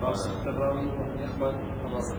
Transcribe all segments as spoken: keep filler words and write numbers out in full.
خاصة الراوي وأن يقبل الرسل.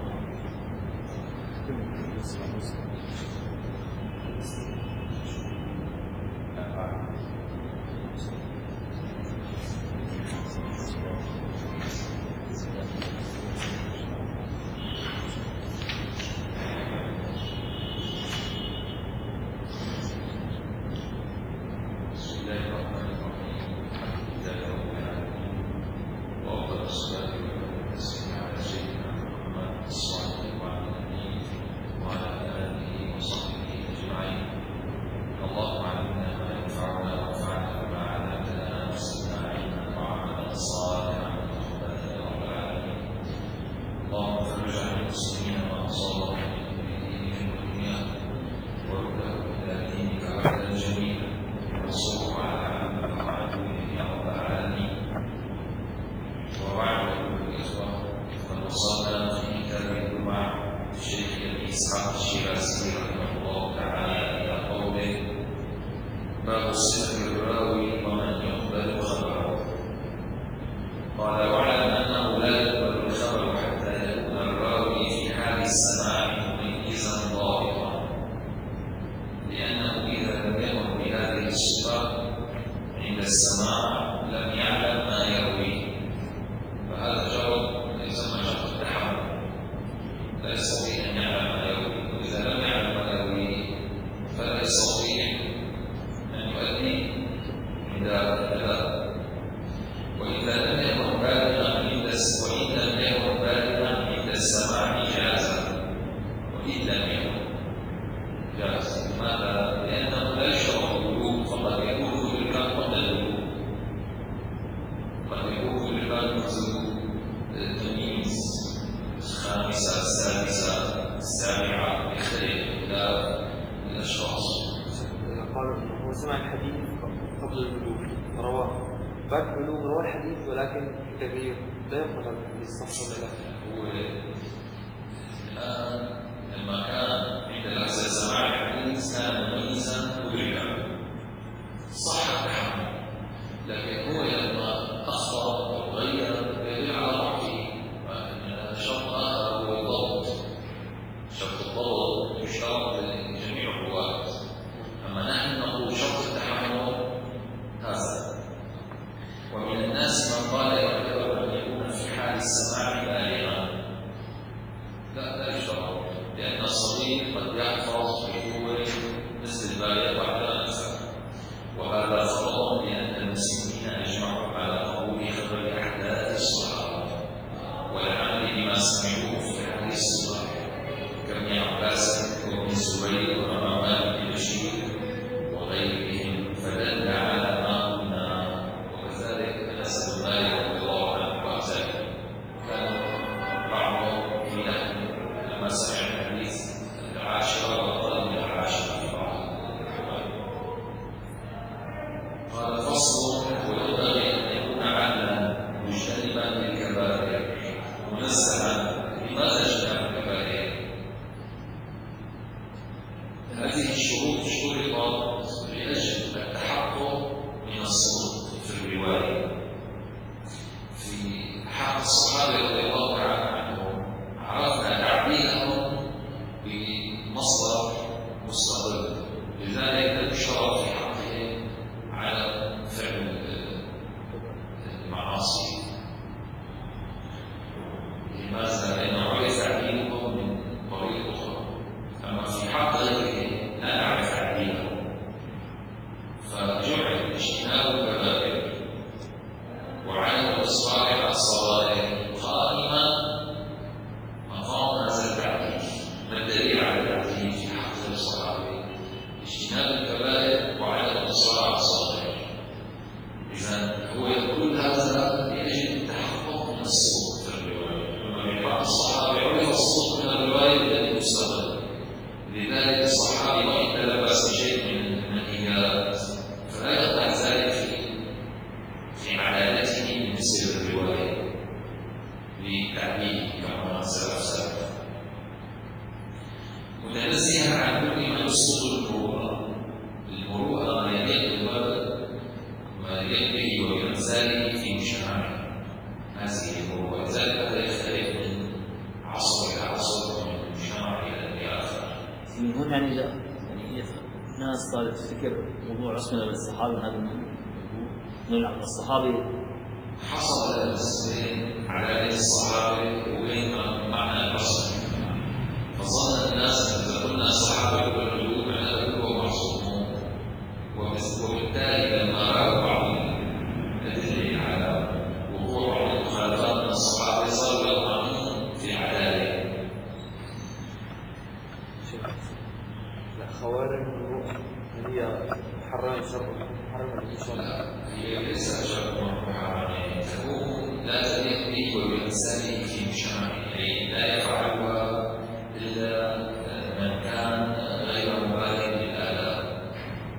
يليه وبأمثاله في مجتمعنا هذه المروءة، ذلك هم يعني لا يعني ناس صارت تفكر موضوع عصمة للصحابة هذا الموضوع من الصحابي حصل المسلمين على يد الصحابة وبين معنى العصمة، فظن الناس إذا قلنا الصحابة والعلوم على كل معصومون، وبالتالي لما رأوا بعض الأدلة على وقوع المخالفات من الصحابة صاروا يطعنون في عدالة. خوارج هي حرام شر حرام الإنسان. هي ليست شر محرمة، تكون لا تليق به وبالإنسان في مجتمعه، لا يفعلها إلا من كان غير مبالغ بالآداب.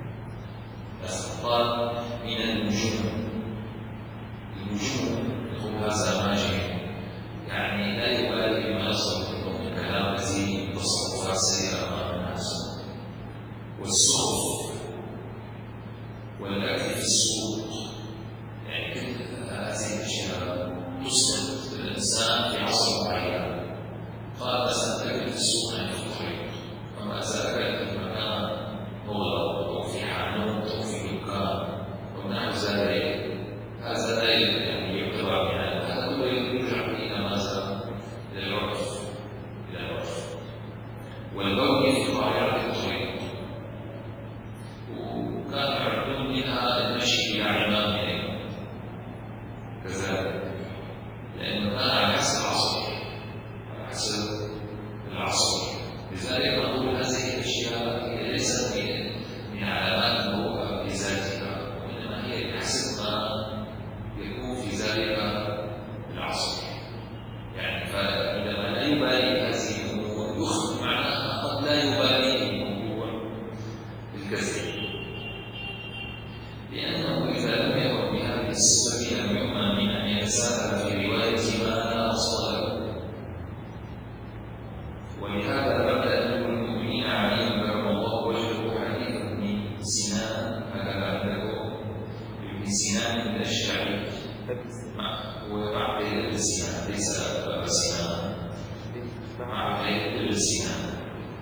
استقطاب من النجوم، النجوم هو هذا ماجد، يعني لا يبالي بما يصدر من كلام كثير وتصرفات سيئة أمام الناس، والسخط والأكل في السوق، يعني كل هذه الأشياء تصلح الإنسان في عصر معين. قال مثلا الأكل في السوق عن الطريق، فما إذا أكل في مكان مغلق أو في حانوت أو في دكان أو نحو ذلك، هذا لا يعني يعتبر يعني هذا كله يرجع إلى ماذا؟ إلى العرف، إلى العرف. والبول في قاعدة الطريق، وكان يعرفون منها المشي إلى عمامهم كذلك، لأنه كان على حسب العصر، على حسب العصر. لذلك نقول هذه الأشياء هي ليست من علامات المروءة بذاتها، وإنما هي بحسب ما يكون في ذلك العصر. يعني فعندما لا يبالي هذه الأمور يخفي معناها قد لا يبالي الموضوع الكثير، لأنه إذا لم يكن بهذه الصفة لم يؤمن من أن يتساهل في رواية ما لا أصل له. ولهذا بدأ أمير المؤمنين علي كرم الله وجهه حديث ابن سنان، هكذا عنده ابن سنان الأشجعي، هو معقل ابن سنان ليس أبا سنان، معقل ابن سنان.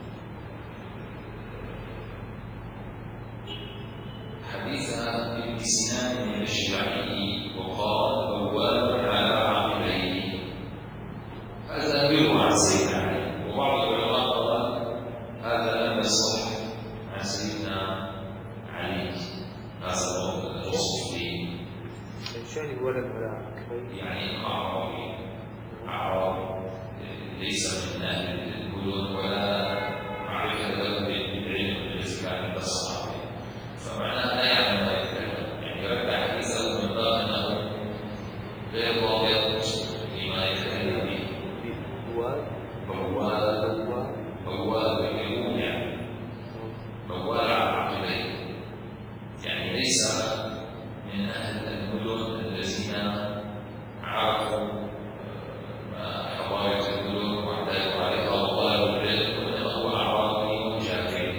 حديث ابن سنان الأشجعي وقال بواب على عقبيه، هذا يروى عن سيدنا علي، وبعض العلماء قال هذا لم يصح عن سيدنا علي، هذا هو الوصف فيه. شان الولد على عقبيه يعني أعرابي، أعرابي ليس من أهل البلد ولا معرفة له بالعلم الذي كان عند الصحابة، فمعناه لا يعلم ما يتكلم، يعني يرد حديثه من باب أنه غير ضابط لما يتكلم به. بواب بواب بواب يقول يعني بواب على عقبيه، يعني ليس من أهل المدن الذين عرفوا حضارة المدن واعتادوا عليها وطلبوا العلم، وإنما هو أعرابي جاهل.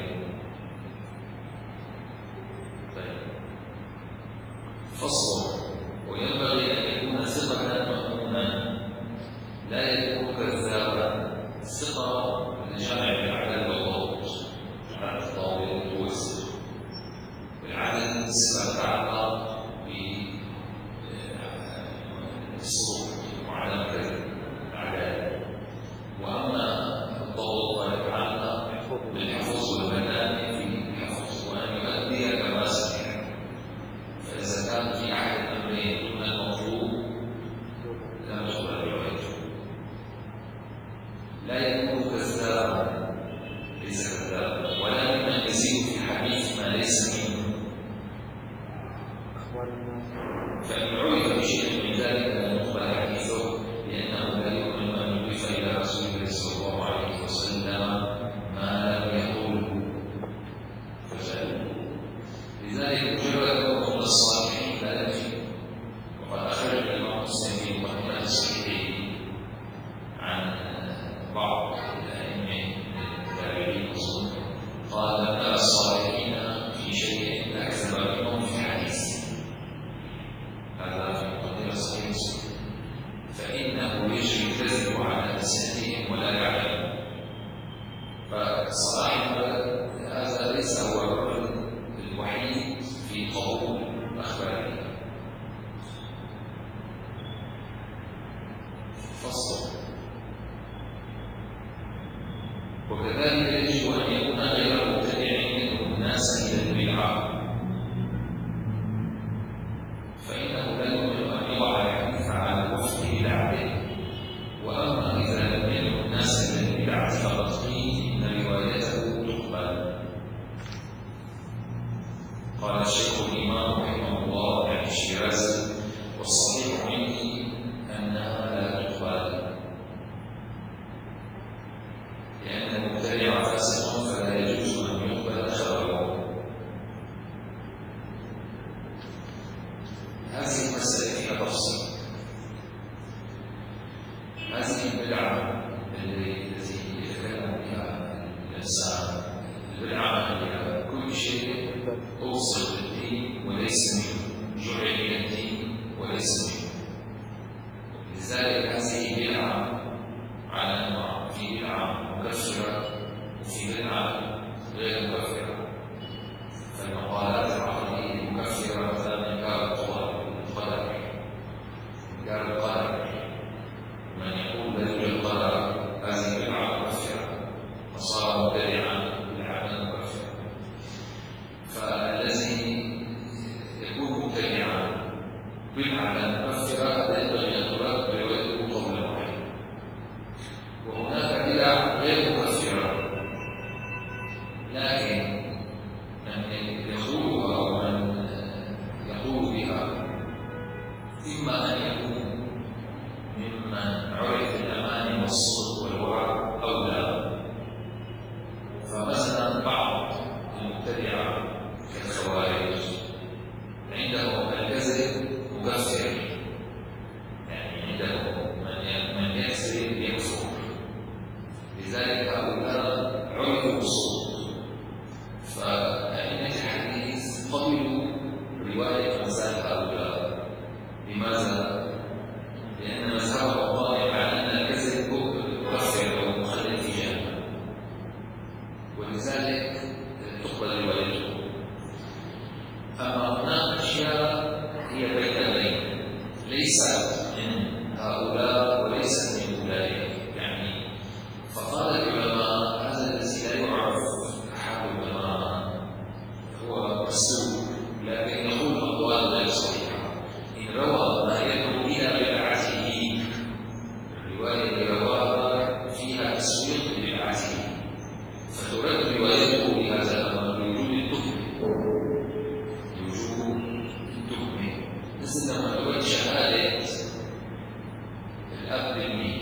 فصل: وينبغي أن يكون ثقة مأمونا، لا يكون كذابا. الثقة الجمع بالعدل والضبط، العدل الضابط والصدق. العدل صفة تعلق بالصدق وعدم الكذب، العدالة. وأما الضبط فيتعلق بالحفظ والبيان في الحفظ، وأن يؤدي كما سمع. فإذا كان في أحد الأمرين دون المطلوب لا تقبل روايته. لا يكون كذابا، ليس كذابا، ولا ممن يزيد في الحديث ما ليس منه. فإن عرف بشيء من ذلك لم يقبل حديثه، لأنه لا يؤمن أن يضيف إلى رسول الله صلى الله عليه وسلم ما لم يقوله فجعله. لذلك مجرد من الصالحين لا يكفي. وقد أخرج الإمام مسلم في مقدمة صحيحه عن بعض الأئمة من التابعين قال: لم أرى الصالحين في شيء أكثر منهم في حديث. هذا في مقدمة صحيح مسلم. فإنه يجري الكذب على ألسنتهم ولا يعلم. فالصلاح قال الشيخ الإمام رحمه الله يعني الشيرازي: والصحيح عندي أنها لا تقبل، لأن المبتدع فاسق فلا يجوز أن يقبل خبره. هذه المسألة فيها تفصيل. هذه البدعة التي يتكلم بها الإنسان، البدعة هي كل شيء أوصل بالدين وليس منه، جعل من الدين وليس منه. لذلك هذه بدعة على أنواع، في بدعة مكفرة وفي بدعة غير مكفرة. فالمقالات العقلية مكفرة مثلا إنكار القدر، إنكار القدر، من يقول لا يوجد قدر هذه بدعة مكفرة فصار مبتدعا بدعة مكفرة. فالذي يكون مبتدعا بدعة مكفرة لا ينبغي أن ترد بروايته قولا واحدا. وهناك بدع غير مكفرة لكن من يخوضها ومن يقول بها إما أن يكون ممن عرف الأمان والصدق والورع أو لا. فمثلا بعض المبتدعة كالخوارج عندهم الكذب مكفر، يعني عندهم من يكذب يكفر. لذلك هؤلاء عرفوا بالصدق، فأئمة الحديث قبلوا رواية أمثال هؤلاء. لماذا؟ لأن مذهبهم قائم على أن الكذب مكفر أو مخلد في جهنم، ولذلك تقبل روايته. أما هناك أشياء هي بين البين، ليست من هؤلاء وليست من أولئك. يعني فقال العلماء: هذا الذي لا يعرف أحد العلماء هو مسلوب، لكن يقول أقوال غير صحيحة. إن روى ما يدعو إلى بدعته، الرواية اللي رواها فيها تسويق لبدعته، فترد روايته بهذا الأمر لوجود التهمة. لوجود التهمة مثل لما ترد شهادة الأب للمين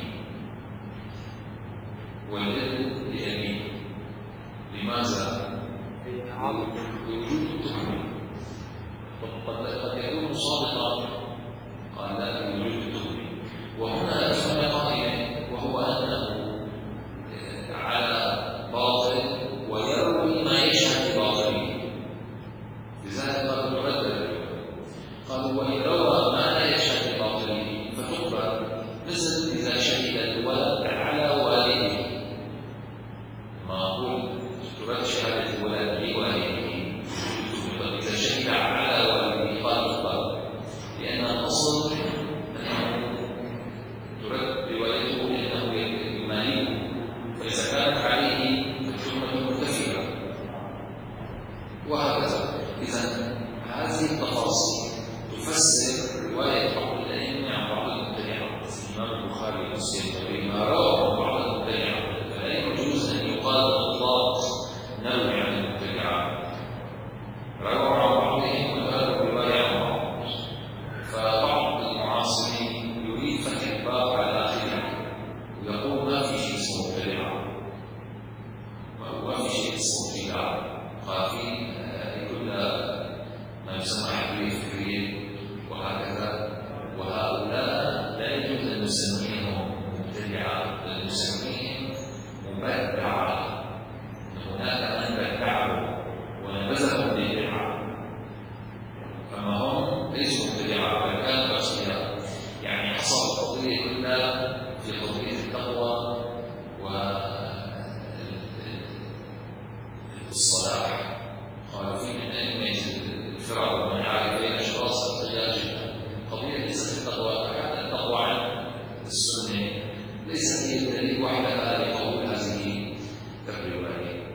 والابن لأبيه. لماذا؟ لوجود التهمة. قد يكون صادقا، قال لا، لوجود التهمة. وهنا التهمة قائمة، وهو أنه على باطل ويروي ما يشهد بباطله. لذلك قالوا نردد، قالوا وإن روى ما لا يشهد بباطله فتقبل، مثل إذا شهد الولد على والده. ما أقول ترد شهادة الولد لوالده، إذا شهد على والده قال تقبل، لأن الأصل أنه ترد روايته لأنه يماليه، فإذا كانت عليه التهمة مرتفعة وهكذا. إذا هذه التفاصيل تفسر رواية بعض الأئمة عن بعض المبتدعة. الإمام البخاري ومسلم وغيرهما روى بعض المبتدعة، فلا يجوز أن يقال إطلاق نوع عن المبتدعة. روى عن بعضهم وقالوا رواية عن بعض. فبعض المعاصرين يريد فتح الباب على آخره ويقول ما في شيء اسمه مبتدعة، ما في شيء اسمه بدعة، قافي كل ما يسمى حرية فكرية وهكذا. وهؤلاء لا يجوز أن نسميهم مبتدعة، بل نسميهم مبدعة. هناك من بدعوا ونبذهم بالبدعة، أما هم ليسوا مبتدعة بل كانوا أصلياء. يعني حصل القضية كلها في قضية التقوى والصلاح. قالوا في من أئمة الفرع ومن يعرف بين أشخاص التقيا جدا. قضية ليست التقوى، حتى التقوى عن السنة ليست هي الدليل وحدها لقول هذه الرواية.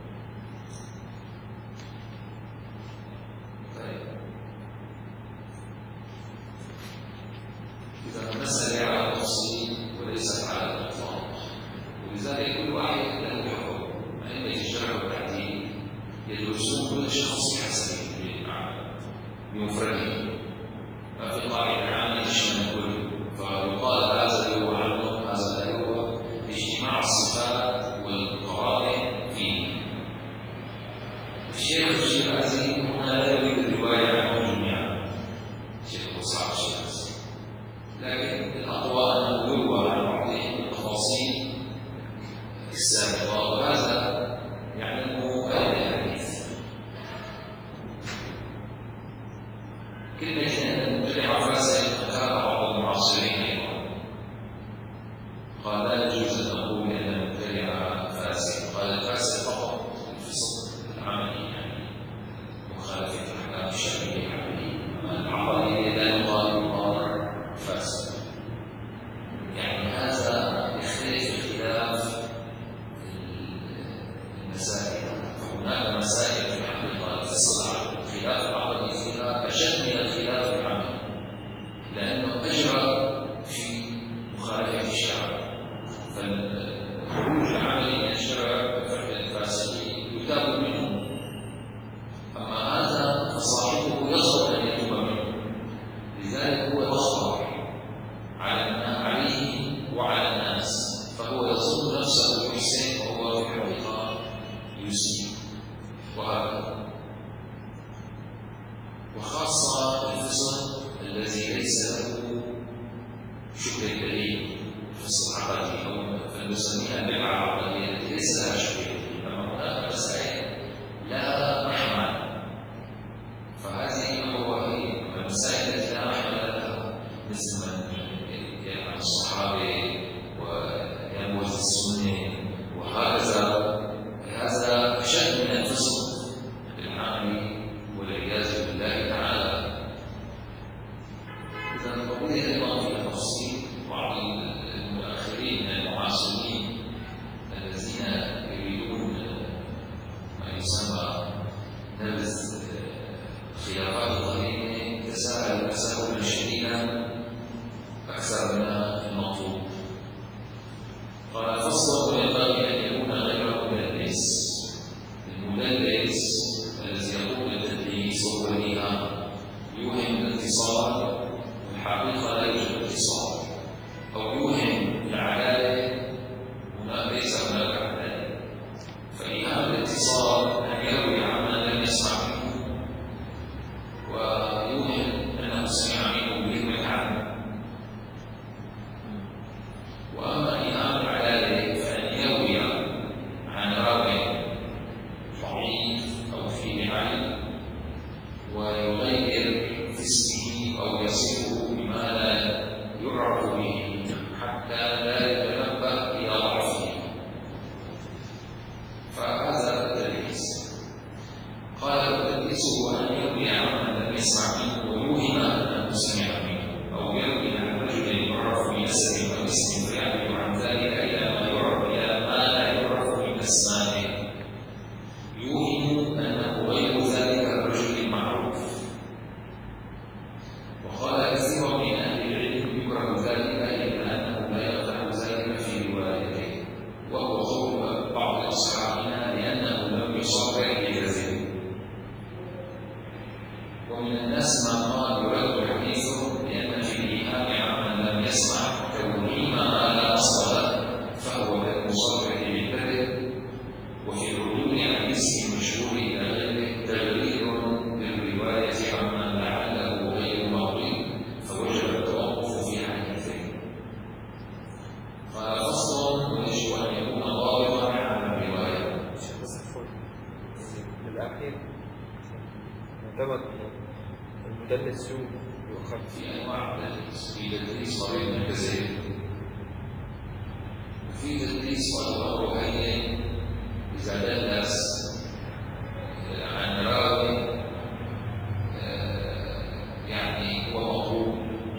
طيب، إذا المسألة على التفصيل وليست على الإطلاق، ولذلك كل واحد له حكم. أئمة الجرح والتعديل يدرسون كل شخص بحسب بمفرده، ففي قاعدة عامة تشمل الكل، فيقال هذا اللي هو علم، هذا اللي هو اجتماع الصفات والقرائن فيه. الشيخ الشيرازي هنا لا يريد الرواية عنهم جميعا، الشيخ أبو إسحاق الشيرازي، لكن الأقوى أنه يروى عن بعضهم التفاصيل السابقة، وهذا يعلمه أهل الحديث. كلمة أن المبتدع فاسد ذكرها بعض المعاصرين أيضا، قال لا يجوز أن نقول أن المبتدع فاسد، قال الفاسد فقط الفسق العملي، يعني مخالفة الأحكام الشرعية العقلية، لا يقال يقال فاسد. يعني هذا يختلف اختلاف المسائل، فهناك مسائل في الحقيقة الفصل الخلاف العقلي فيها أشد من الخلاف العملي، لأنه أجرى في مخالفة الشرع، فالخروج العملي من الشرع بفعل الفاسقين يتاب منه، أما هذا فصاحبه يصعب أن يتوب منه، لذلك هو يصبر عليه وعلى الناس، فهو يظن نفسه محسن وهو في الحقيقة يسيء، وهكذا. وخاصة الفسق الذي ليس له شبه دليل، فسق عقدي أو فنسميها بدعة عقدية التي ليس لها شبه دليل، أما هناك مسائل لا محمل، فهذه هو المسائل التي لا محمل لها، مثل من يلعن الصحابة وينبذ السنة وهكذا، هذا أشد من الفسق العامي والعياذ بالله تعالى. إذا القضية أيضا في تفصيل بعض المتأخرين من المعاصرين الذين يريدون ما يسمى نبذ خلافات الظهيرة تساءل تساؤلا شديدا أكثر من المطلوب. قال فصل ينبغي أن يكون غير مدلس، المدلس الذي يقوم بالتدليس وهو الإيهام يوهم الاتصال والحقيقة لا يوجد اتصال، أو يوهم العدالة هناك ليس هناك عدالة، فإيهام الاتصال أن يروي عمن لم يسمع منه ويوهم أنه سمع منه بكلمة عنه. وأما إيهام العدالة فأن يروي عن راوي ضعيف أو فيه عيب ويغير في اسمه أو يصفه بما لا يعرف به حتى لا يتنبه إلى ضعفه، فهذا التدليس. قال التدليس هو أن يروي عمن لم يسمع منه ويوهم أنه سمع منه، أو يروي عن رجل يعرف بنسب أو اسم فيعمل عن ذلك إلى ما يعرف إلى ما لا يعرف من أسمائه، يوهم أنه غير ذلك الرجل المعروف. وقال كثير من أهل العلم يكره ذلك إلا أنه لا يقدح ذلك في روايته، وهو قول بعض أصحابنا لأنه لم يصرح بكذبه. ومن الناس من قال يرد حديثه لأن في الإيهام عمن لم يسمع توهيم ما لا أصل له فهو كالمصرح بالكذب، وفي الردود عن اسم المشهور إلى غيره تغيير بالرواية عمن لعله غير مغرب، فوجب التوقف في حديثه. قال فصل ويجب أن يكون ضابطا عن الرواية. الأخير معتمد المدلس يؤخذ في أنواع التدليس، في تدليس قريب من الكذب، وفي تدليس وهو هي إذا دلس عن راوي يعني هو موضوع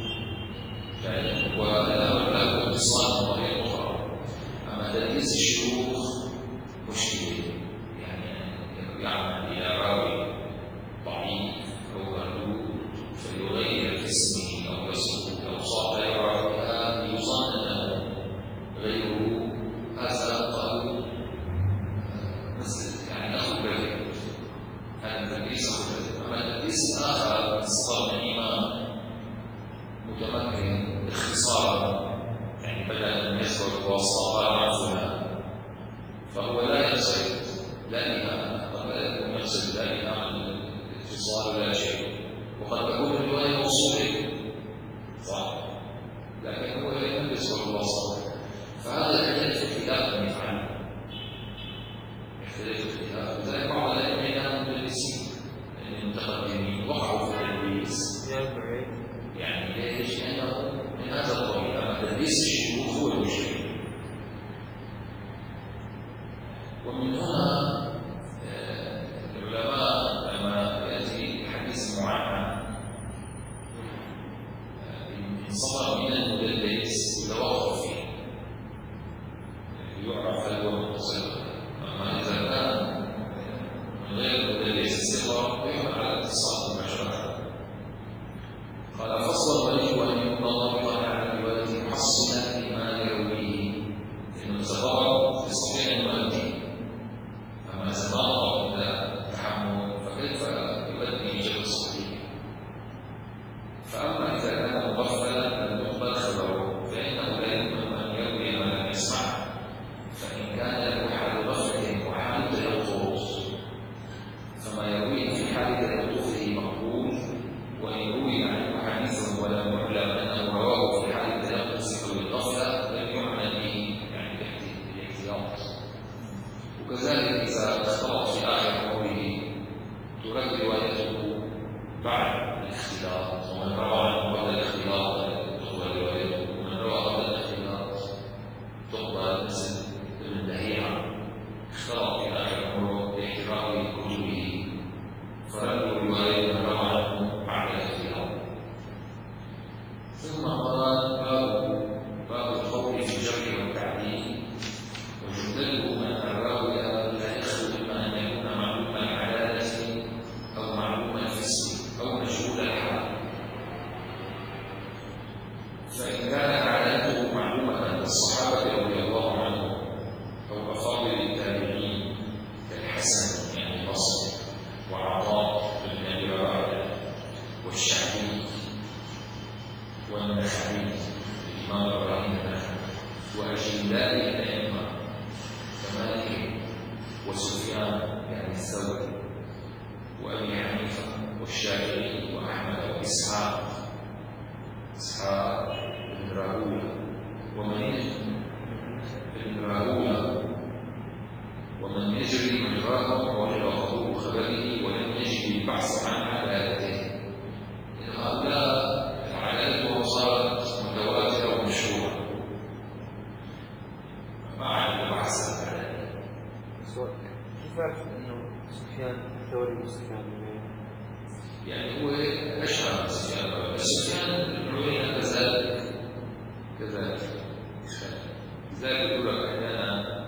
وله اتصال بطريقة أخرى. أما تدليس الشيوخ مشكلة، يعني يعمل إلى راوي ضعيف أو مردود فيغير اسمه أو اسمه أو صاحب يعرف بها يظن أنه غيره، هذا قالوا مثل يعني أخو كذب، هذا التدليس أخو كذب. أما التدليس الآخر الثوري وأبي حنيفة والشافعي وأحمد وإسحاق إسحاق بن راهويه ومن بن راهويه ومن يجري مجراهم وجرى خبره ولم يجد البحث عن عدالته. إن هؤلاء العدالة صارت متواترة ومشهورة مع البحث عن العدالة. كيف أعرف أنه سفيان الثوري وسفيان يعني هو أشهر سفيان سفيان بن عيينة كذلك كذلك لذلك يقول لك أحيانا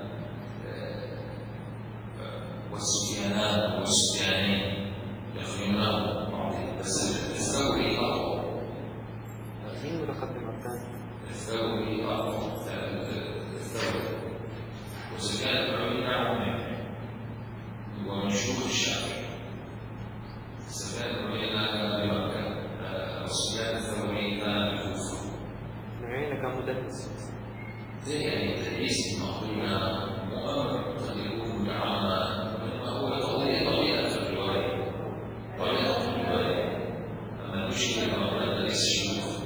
والسفيانان والسفيانين يخدمون بعضهم بس الثوري أقوى. مين متقدم الثاني؟ الثوري أقوى الثوري وسفيان بن عيينة هو من شيوخ الشافعي. سفيان بن عيينة كان بمكة وسفيان الثوري كان بالكوفة. بن عيينة كان مدرس زي يعني تدريس المقولة مؤمر قد يكون بعامة هو قضية طبيعة في الرواية طبيعة في الرواية أما المشكلة كما تدريس الشيوخ.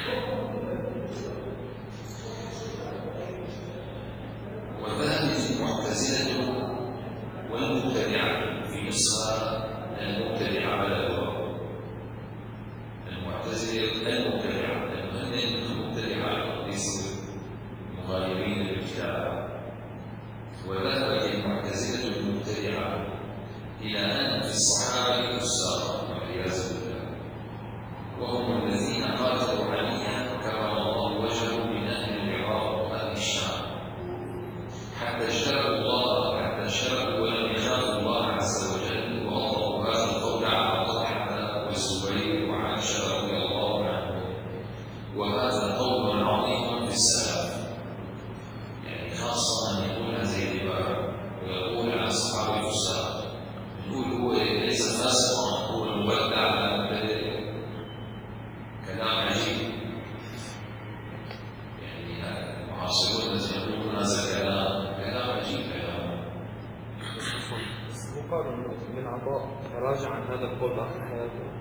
وذهبت المعتزلة والمبتدعة في نصها المبتدعة على الواقع. المعتزلة المبتدعة لأنهم المبتدعة ليسوا مغايرين للابتداع. وذهبت المعتزلة المبتدعة إلى أن في الصحابة كسارى والعياذ بالله وهم الذين قاتلوا عليا كرم الله وجهه من أهل العراق وأهل الشام حتى اجترأوا الله حتى اجترأوا ولم يخافوا الله عز وجل وأطلقوا هذا القول على طلحة والزبير وعائشة رضي الله عنهم. وهذا قول عظيم في السلف يعني خاصة أن يقول زي الباب ويقول عن أصحاب الفساق يقول هو ليس فاسقا هو مبدع على مبتدئ. كلام عجيب يعني المعاصرون الذين يقولون هذا الكلام كلام عجيب كلام. بس هو قال انه ابن عطاء تراجع عن هذا القول اخر حياته.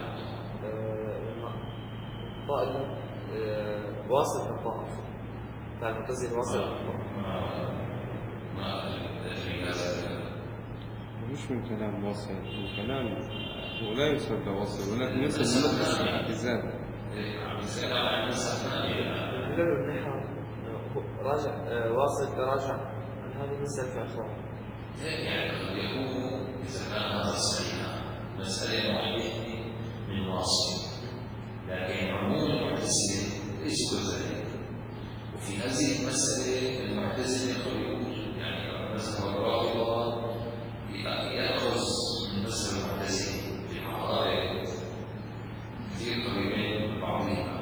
طائل واصل الطائف كان المعتزلة واصل ما أدري هذا مش من كلام واصل من كلام هو لا يسمى واصل ولكن يسمى مدرس الاعتزال. راجع واصل تراجع عن هذه المسألة في أخوان. يعني قد يكون إذا كان هذا صحيحا مسألة معينة من واصل لكن عموم المعتزلة ليسوا كذلك. وفي هذه المسألة المعتزلة يقولون يعني مثلا الرافضة يأخذ من مسألة المعتزلة في حقائق كثير قريبين من بعضها.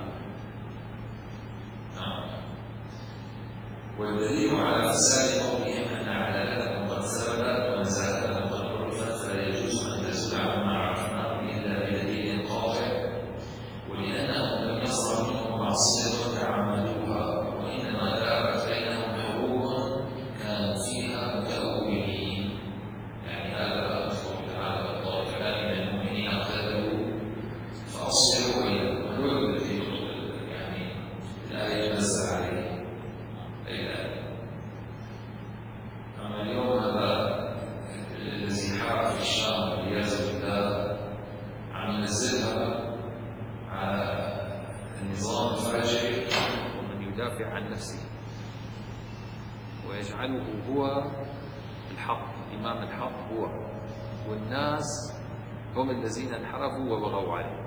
نعم. والدليل على فساد قولهم أن عدالتهم قد ثبتت ومزاياهم قد عرفت فلا يجوز أن تزول عما عرفناه إلا بدليل قاطع ولأنهم لم يصدر منهم معصية تعمدوها وإنما دارت بينهم حروب كانوا فيها متأولين. يعني هذا قول تعالى الله تعالى من المؤمنين اقتتلوا فأصلحوا بينهم وهو الذي يعني الآية تنزل عليه. أما اليوم هذا الذي حار في الشام والعياذ بالله عم ينزلها على النظام الفاجر ومن يدافع عن نفسه ويجعله هو الحق إمام الحق هو والناس هم الذين انحرفوا وبغوا عليه.